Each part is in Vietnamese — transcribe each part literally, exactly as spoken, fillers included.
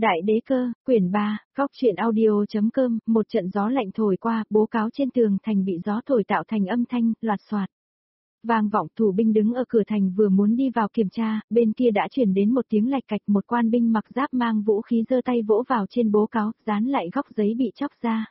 Đại đế cơ, quyển ba, góc truyện audio.com, một trận gió lạnh thổi qua, bố cáo trên tường thành bị gió thổi tạo thành âm thanh, loạt soạt. Vang vọng. Thủ binh đứng ở cửa thành vừa muốn đi vào kiểm tra, bên kia đã chuyển đến một tiếng lạch cạch, một quan binh mặc giáp mang vũ khí giơ tay vỗ vào trên bố cáo, dán lại góc giấy bị chóc ra.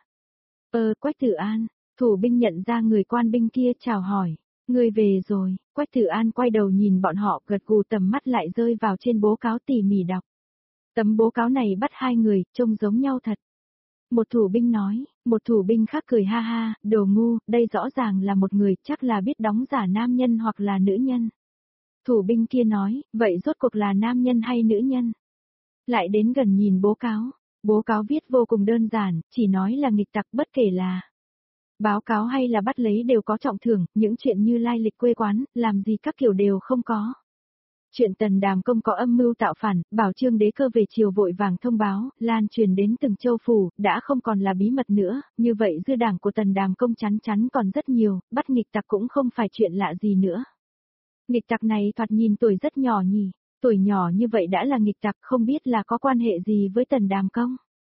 Ờ, Quách Tử An, thủ binh nhận ra người quan binh kia chào hỏi. Người về rồi. Quách Tử An quay đầu nhìn bọn họ, gật gù, tầm mắt lại rơi vào trên bố cáo tỉ mỉ đọc. Tấm bố cáo này bắt hai người, trông giống nhau thật. Một thủ binh nói, một thủ binh khác cười ha ha, đồ ngu, đây rõ ràng là một người, chắc là biết đóng giả nam nhân hoặc là nữ nhân. Thủ binh kia nói, vậy rốt cuộc là nam nhân hay nữ nhân? Lại đến gần nhìn bố cáo, bố cáo viết vô cùng đơn giản, chỉ nói là nghịch tặc, bất kể là báo cáo hay là bắt lấy đều có trọng thưởng, những chuyện như lai lịch quê quán, làm gì các kiểu đều không có. Chuyện Tần Đàm Công có âm mưu tạo phản, bảo Trương đế cơ về chiều vội vàng thông báo, lan truyền đến từng châu phủ, đã không còn là bí mật nữa, như vậy dư đảng của Tần Đàm Công chắn chắn còn rất nhiều, bắt nghịch tặc cũng không phải chuyện lạ gì nữa. Nghịch tặc này thoạt nhìn tuổi rất nhỏ nhỉ, tuổi nhỏ như vậy đã là nghịch tặc, không biết là có quan hệ gì với Tần Đàm Công.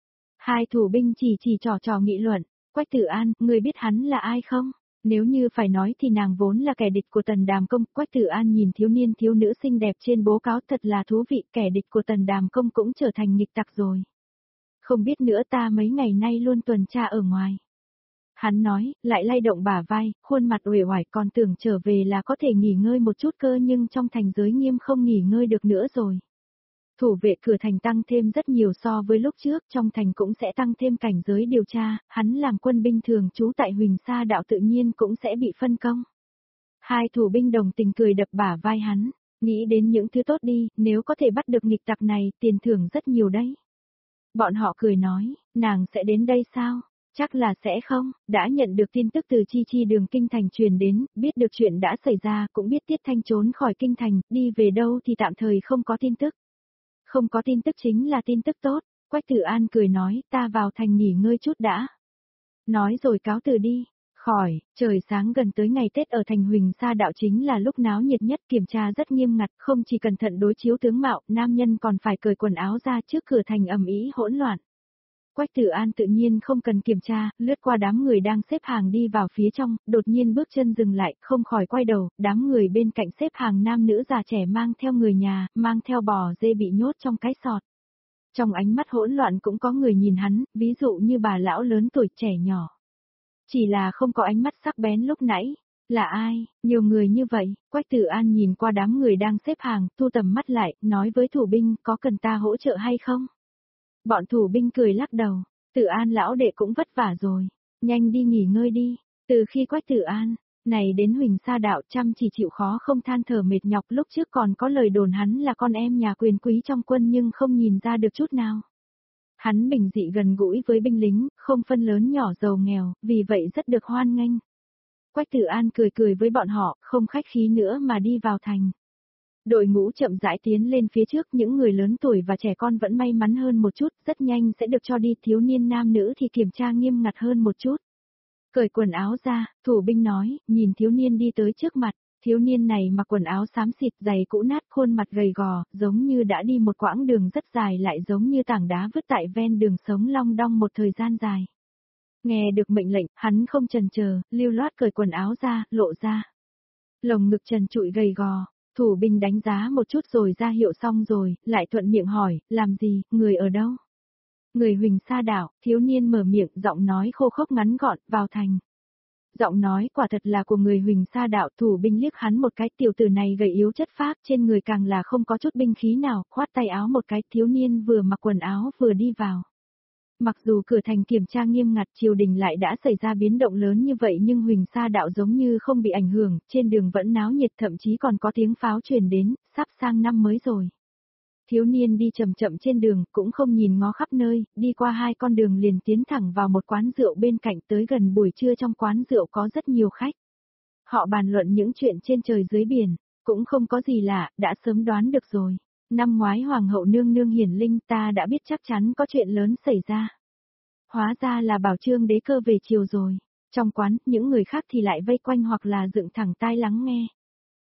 Hai thủ binh chỉ chỉ trò trò nghị luận, Quách Tử An, người biết hắn là ai không? Nếu như phải nói thì nàng vốn là kẻ địch của Tần Đàm Công. Quách Tử An nhìn thiếu niên thiếu nữ xinh đẹp trên bố cáo, thật là thú vị, kẻ địch của Tần Đàm Công cũng trở thành nghịch tặc rồi. Không biết nữa, ta mấy ngày nay luôn tuần tra ở ngoài. Hắn nói, lại lay động bả vai, khuôn mặt uể oải, còn tưởng trở về là có thể nghỉ ngơi một chút cơ, nhưng trong thành giới nghiêm không nghỉ ngơi được nữa rồi. Thủ vệ cửa thành tăng thêm rất nhiều so với lúc trước, trong thành cũng sẽ tăng thêm cảnh giới điều tra, hắn làm quân binh thường trú tại Huỳnh Sa Đạo tự nhiên cũng sẽ bị phân công. Hai thủ binh đồng tình cười đập bả vai hắn, nghĩ đến những thứ tốt đi, nếu có thể bắt được nghịch tặc này, tiền thưởng rất nhiều đấy. Bọn họ cười nói, nàng sẽ đến đây sao? Chắc là sẽ không, đã nhận được tin tức từ Chi Chi đường kinh thành truyền đến, biết được chuyện đã xảy ra, cũng biết Tiết Thanh trốn khỏi kinh thành, đi về đâu thì tạm thời không có tin tức. Không có tin tức chính là tin tức tốt. Quách Tử An cười nói, ta vào thành nghỉ ngơi chút đã. Nói rồi cáo từ đi. Khỏi, trời sáng gần tới ngày Tết ở thành Huỳnh Sa Đạo chính là lúc náo nhiệt nhất, kiểm tra rất nghiêm ngặt, không chỉ cẩn thận đối chiếu tướng mạo, nam nhân còn phải cởi quần áo ra trước cửa thành, ầm ĩ hỗn loạn. Quách Tử An tự nhiên không cần kiểm tra, lướt qua đám người đang xếp hàng đi vào phía trong, đột nhiên bước chân dừng lại, không khỏi quay đầu, đám người bên cạnh xếp hàng nam nữ già trẻ mang theo người nhà, mang theo bò dê bị nhốt trong cái sọt. Trong ánh mắt hỗn loạn cũng có người nhìn hắn, ví dụ như bà lão lớn tuổi, trẻ nhỏ. Chỉ là không có ánh mắt sắc bén lúc nãy. Là ai? Nhiều người như vậy. Quách Tử An nhìn qua đám người đang xếp hàng, thu tầm mắt lại, nói với thủ binh, có cần ta hỗ trợ hay không? Bọn thủ binh cười lắc đầu, Tử An lão đệ cũng vất vả rồi, nhanh đi nghỉ ngơi đi. Từ khi Quách Tử An này đến Huỳnh Sa Đạo, chăm chỉ chịu khó không than thở mệt nhọc, lúc trước còn có lời đồn hắn là con em nhà quyền quý trong quân nhưng không nhìn ra được chút nào. Hắn bình dị gần gũi với binh lính, không phân lớn nhỏ giàu nghèo, vì vậy rất được hoan nghênh. Quách Tử An cười cười với bọn họ, không khách khí nữa mà đi vào thành. Đội ngũ chậm rãi tiến lên phía trước, những người lớn tuổi và trẻ con vẫn may mắn hơn một chút, rất nhanh sẽ được cho đi, thiếu niên nam nữ thì kiểm tra nghiêm ngặt hơn một chút. Cởi quần áo ra, thủ binh nói, nhìn thiếu niên đi tới trước mặt, thiếu niên này mặc quần áo xám xịt, giày cũ nát, khuôn mặt gầy gò, giống như đã đi một quãng đường rất dài, lại giống như tảng đá vứt tại ven đường, sống long đong một thời gian dài. Nghe được mệnh lệnh, hắn không chần chờ, lưu loát cởi quần áo ra, lộ ra lồng ngực trần trụi gầy gò. Thủ binh đánh giá một chút rồi ra hiệu xong rồi, lại thuận miệng hỏi, làm gì, người ở đâu? Người Huỳnh Sa Đạo, thiếu niên mở miệng, giọng nói khô khốc ngắn gọn, vào thành. Giọng nói quả thật là của người Huỳnh Sa Đạo, thủ binh liếc hắn một cái, tiểu tử này gầy yếu chất phác, trên người càng là không có chút binh khí nào, khoát tay áo một cái, thiếu niên vừa mặc quần áo vừa đi vào. Mặc dù cửa thành kiểm tra nghiêm ngặt, triều đình lại đã xảy ra biến động lớn như vậy nhưng Huỳnh Sa Đạo giống như không bị ảnh hưởng, trên đường vẫn náo nhiệt, thậm chí còn có tiếng pháo truyền đến, sắp sang năm mới rồi. Thiếu niên đi chậm chậm trên đường, cũng không nhìn ngó khắp nơi, đi qua hai con đường liền tiến thẳng vào một quán rượu bên cạnh, tới gần buổi trưa trong quán rượu có rất nhiều khách. Họ bàn luận những chuyện trên trời dưới biển, cũng không có gì lạ, đã sớm đoán được rồi. Năm ngoái Hoàng hậu nương nương hiển linh, ta đã biết chắc chắn có chuyện lớn xảy ra. Hóa ra là bảo Trương đế cơ về chiều rồi. Trong quán, những người khác thì lại vây quanh hoặc là dựng thẳng tai lắng nghe.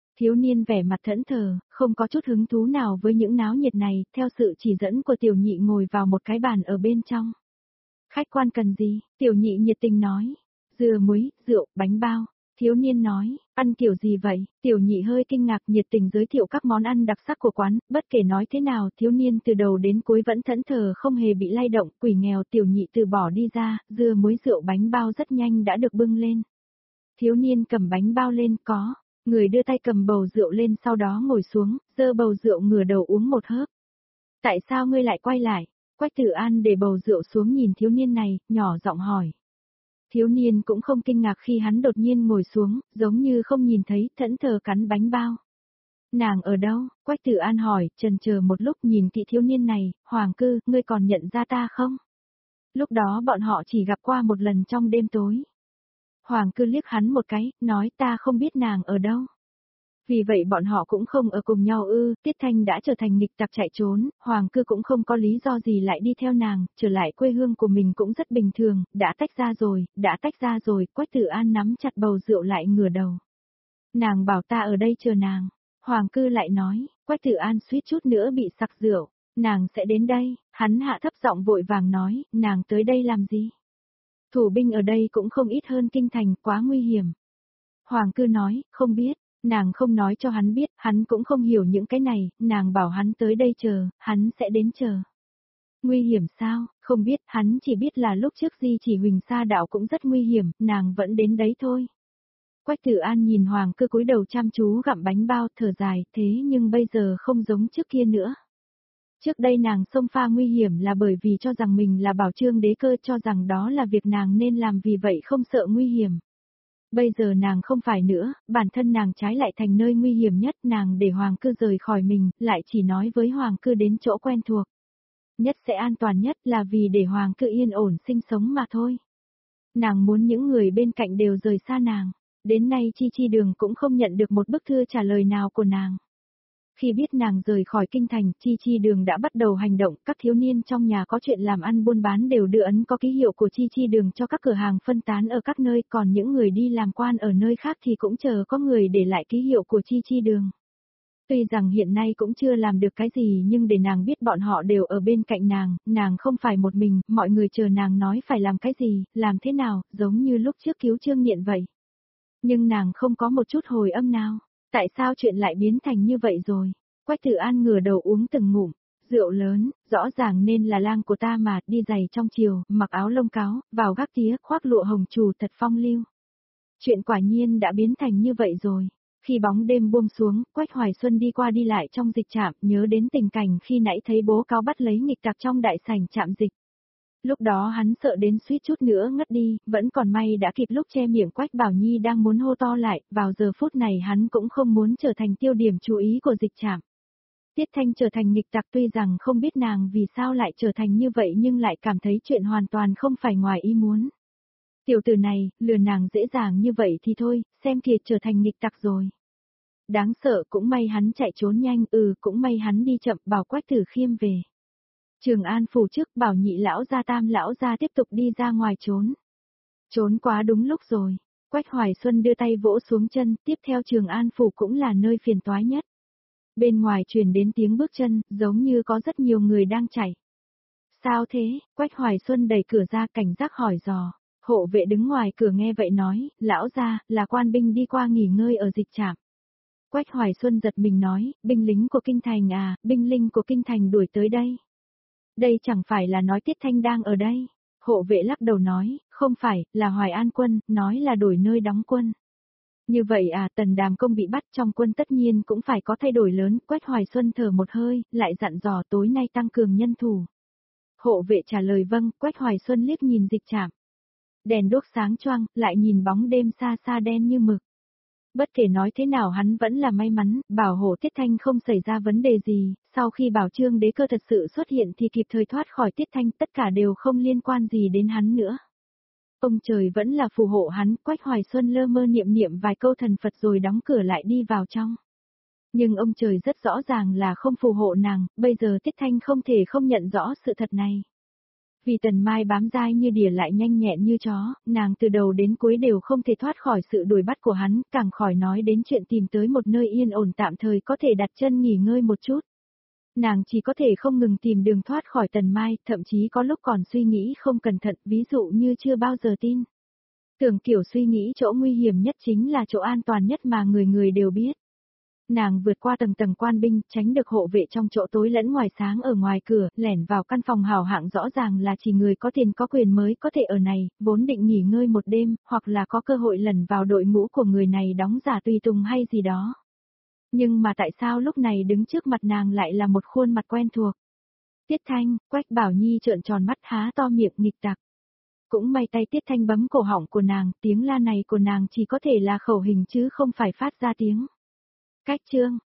Thiếu niên vẻ mặt thẫn thờ, không có chút hứng thú nào với những náo nhiệt này, theo sự chỉ dẫn của tiểu nhị ngồi vào một cái bàn ở bên trong. Khách quan cần gì? Tiểu nhị nhiệt tình nói. Dưa muối, rượu, bánh bao. Thiếu niên nói, ăn kiểu gì vậy? Tiểu nhị hơi kinh ngạc nhiệt tình giới thiệu các món ăn đặc sắc của quán, bất kể nói thế nào thiếu niên từ đầu đến cuối vẫn thẫn thờ không hề bị lay động, quỷ nghèo tiểu nhị từ bỏ đi ra, dưa muối rượu bánh bao rất nhanh đã được bưng lên. Thiếu niên cầm bánh bao lên có, người đưa tay cầm bầu rượu lên sau đó ngồi xuống, giơ bầu rượu ngửa đầu uống một hớp. Tại sao ngươi lại quay lại? Quách Tử An để bầu rượu xuống nhìn thiếu niên này, nhỏ giọng hỏi. Thiếu niên cũng không kinh ngạc khi hắn đột nhiên ngồi xuống, giống như không nhìn thấy, thẫn thờ cắn bánh bao. Nàng ở đâu? Quách Tử An hỏi, chần chờ một lúc nhìn kỹ thiếu niên này, Hoàng Cư, ngươi còn nhận ra ta không? Lúc đó bọn họ chỉ gặp qua một lần trong đêm tối. Hoàng Cư liếc hắn một cái, nói ta không biết nàng ở đâu. Vì vậy bọn họ cũng không ở cùng nhau ư, Tiết Thanh đã trở thành nghịch tặc chạy trốn, Hoàng Cư cũng không có lý do gì lại đi theo nàng, trở lại quê hương của mình cũng rất bình thường, đã tách ra rồi, đã tách ra rồi, Quách Tử An nắm chặt bầu rượu lại ngửa đầu. Nàng bảo ta ở đây chờ nàng, Hoàng Cư lại nói, Quách Tử An suýt chút nữa bị sặc rượu, nàng sẽ đến đây, hắn hạ thấp giọng vội vàng nói, nàng tới đây làm gì? Thủ binh ở đây cũng không ít hơn kinh thành, quá nguy hiểm. Hoàng Cư nói, không biết. Nàng không nói cho hắn biết, hắn cũng không hiểu những cái này, nàng bảo hắn tới đây chờ, hắn sẽ đến chờ. Nguy hiểm sao, không biết, hắn chỉ biết là lúc trước Di Chỉ Huỳnh Sa đạo cũng rất nguy hiểm, nàng vẫn đến đấy thôi. Quách Tử An nhìn Hoàng Cư cúi đầu chăm chú gặm bánh bao, thở dài, thế nhưng bây giờ không giống trước kia nữa. Trước đây nàng xông pha nguy hiểm là bởi vì cho rằng mình là Bảo Trương đế cơ, cho rằng đó là việc nàng nên làm, vì vậy không sợ nguy hiểm. Bây giờ nàng không phải nữa, bản thân nàng trái lại thành nơi nguy hiểm nhất, nàng để Hoàng Cư rời khỏi mình, lại chỉ nói với Hoàng Cư đến chỗ quen thuộc. Nhất sẽ an toàn nhất là vì để Hoàng Cư yên ổn sinh sống mà thôi. Nàng muốn những người bên cạnh đều rời xa nàng, đến nay Chi Chi Đường cũng không nhận được một bức thư trả lời nào của nàng. Khi biết nàng rời khỏi kinh thành, Chi Chi Đường đã bắt đầu hành động, các thiếu niên trong nhà có chuyện làm ăn buôn bán đều đưa ấn có ký hiệu của Chi Chi Đường cho các cửa hàng phân tán ở các nơi, còn những người đi làm quan ở nơi khác thì cũng chờ có người để lại ký hiệu của Chi Chi Đường. Tuy rằng hiện nay cũng chưa làm được cái gì nhưng để nàng biết bọn họ đều ở bên cạnh nàng, nàng không phải một mình, mọi người chờ nàng nói phải làm cái gì, làm thế nào, giống như lúc trước cứu Trương Nghiện vậy. Nhưng nàng không có một chút hồi âm nào. Tại sao chuyện lại biến thành như vậy rồi? Quách Tử An ngửa đầu uống từng ngụm, rượu lớn, rõ ràng nên là lang của ta mà, đi giày trong chiều, mặc áo lông cáo, vào gác tía, khoác lụa hồng trù thật phong lưu. Chuyện quả nhiên đã biến thành như vậy rồi. Khi bóng đêm buông xuống, Quách Hoài Xuân đi qua đi lại trong dịch trạm, nhớ đến tình cảnh khi nãy thấy bố cáo bắt lấy nghịch tặc trong đại sảnh trạm dịch. Lúc đó hắn sợ đến suýt chút nữa ngất đi, vẫn còn may đã kịp lúc che miệng Quách Bảo Nhi đang muốn hô to lại, vào giờ phút này hắn cũng không muốn trở thành tiêu điểm chú ý của dịch trạm. Tiết Thanh trở thành nghịch tặc tuy rằng không biết nàng vì sao lại trở thành như vậy nhưng lại cảm thấy chuyện hoàn toàn không phải ngoài ý muốn. Tiểu tử này, lừa nàng dễ dàng như vậy thì thôi, xem kìa trở thành nghịch tặc rồi. Đáng sợ cũng may hắn chạy trốn nhanh, ừ cũng may hắn đi chậm, bảo Quách Tử Khiêm về. Trường An phủ trước bảo nhị lão gia tam lão gia tiếp tục đi ra ngoài trốn. Trốn quá đúng lúc rồi. Quách Hoài Xuân đưa tay vỗ xuống chân, tiếp theo Trường An phủ cũng là nơi phiền toái nhất. Bên ngoài truyền đến tiếng bước chân, giống như có rất nhiều người đang chạy. Sao thế? Quách Hoài Xuân đẩy cửa ra cảnh giác hỏi dò. Hộ vệ đứng ngoài cửa nghe vậy nói, lão gia, là quan binh đi qua nghỉ ngơi ở dịch trạm. Quách Hoài Xuân giật mình nói, binh lính của kinh thành à, binh lính của kinh thành đuổi tới đây. Đây chẳng phải là nói Tiết Thanh đang ở đây. Hộ vệ lắc đầu nói, không phải, là Hoài An quân, nói là đổi nơi đóng quân. Như vậy à, Tần Đàm Công bị bắt trong quân tất nhiên cũng phải có thay đổi lớn, Quách Hoài Xuân thở một hơi, lại dặn dò tối nay tăng cường nhân thủ. Hộ vệ trả lời vâng, Quách Hoài Xuân liếc nhìn dịch trạm. Đèn đuốc sáng choang, lại nhìn bóng đêm xa xa đen như mực. Bất kể nói thế nào hắn vẫn là may mắn, bảo hộ Tiết Thanh không xảy ra vấn đề gì, sau khi Bảo Trương đế cơ thật sự xuất hiện thì kịp thời thoát khỏi Tiết Thanh, tất cả đều không liên quan gì đến hắn nữa. Ông trời vẫn là phù hộ hắn, Quách Hoài Xuân lơ mơ niệm niệm vài câu thần Phật rồi đóng cửa lại đi vào trong. Nhưng ông trời rất rõ ràng là không phù hộ nàng, bây giờ Tiết Thanh không thể không nhận rõ sự thật này. Vì Tần Mai bám dai như đỉa lại nhanh nhẹn như chó, nàng từ đầu đến cuối đều không thể thoát khỏi sự đuổi bắt của hắn, càng khỏi nói đến chuyện tìm tới một nơi yên ổn tạm thời có thể đặt chân nghỉ ngơi một chút. Nàng chỉ có thể không ngừng tìm đường thoát khỏi Tần Mai, thậm chí có lúc còn suy nghĩ không cẩn thận, ví dụ như chưa bao giờ tin. Tưởng kiểu suy nghĩ chỗ nguy hiểm nhất chính là chỗ an toàn nhất mà người người đều biết. Nàng vượt qua tầng tầng quan binh, tránh được hộ vệ trong chỗ tối lẫn ngoài sáng ở ngoài cửa, lẻn vào căn phòng hào hạng rõ ràng là chỉ người có tiền có quyền mới có thể ở này, vốn định nghỉ ngơi một đêm, hoặc là có cơ hội lần vào đội ngũ của người này đóng giả tùy tùng hay gì đó. Nhưng mà tại sao lúc này đứng trước mặt nàng lại là một khuôn mặt quen thuộc? Tiết Thanh, Quách Bảo Nhi trợn tròn mắt há to miệng nghịch tặc. Cũng may tay Tiết Thanh bấm cổ họng của nàng, tiếng la này của nàng chỉ có thể là khẩu hình chứ không phải phát ra tiếng. Cách chương,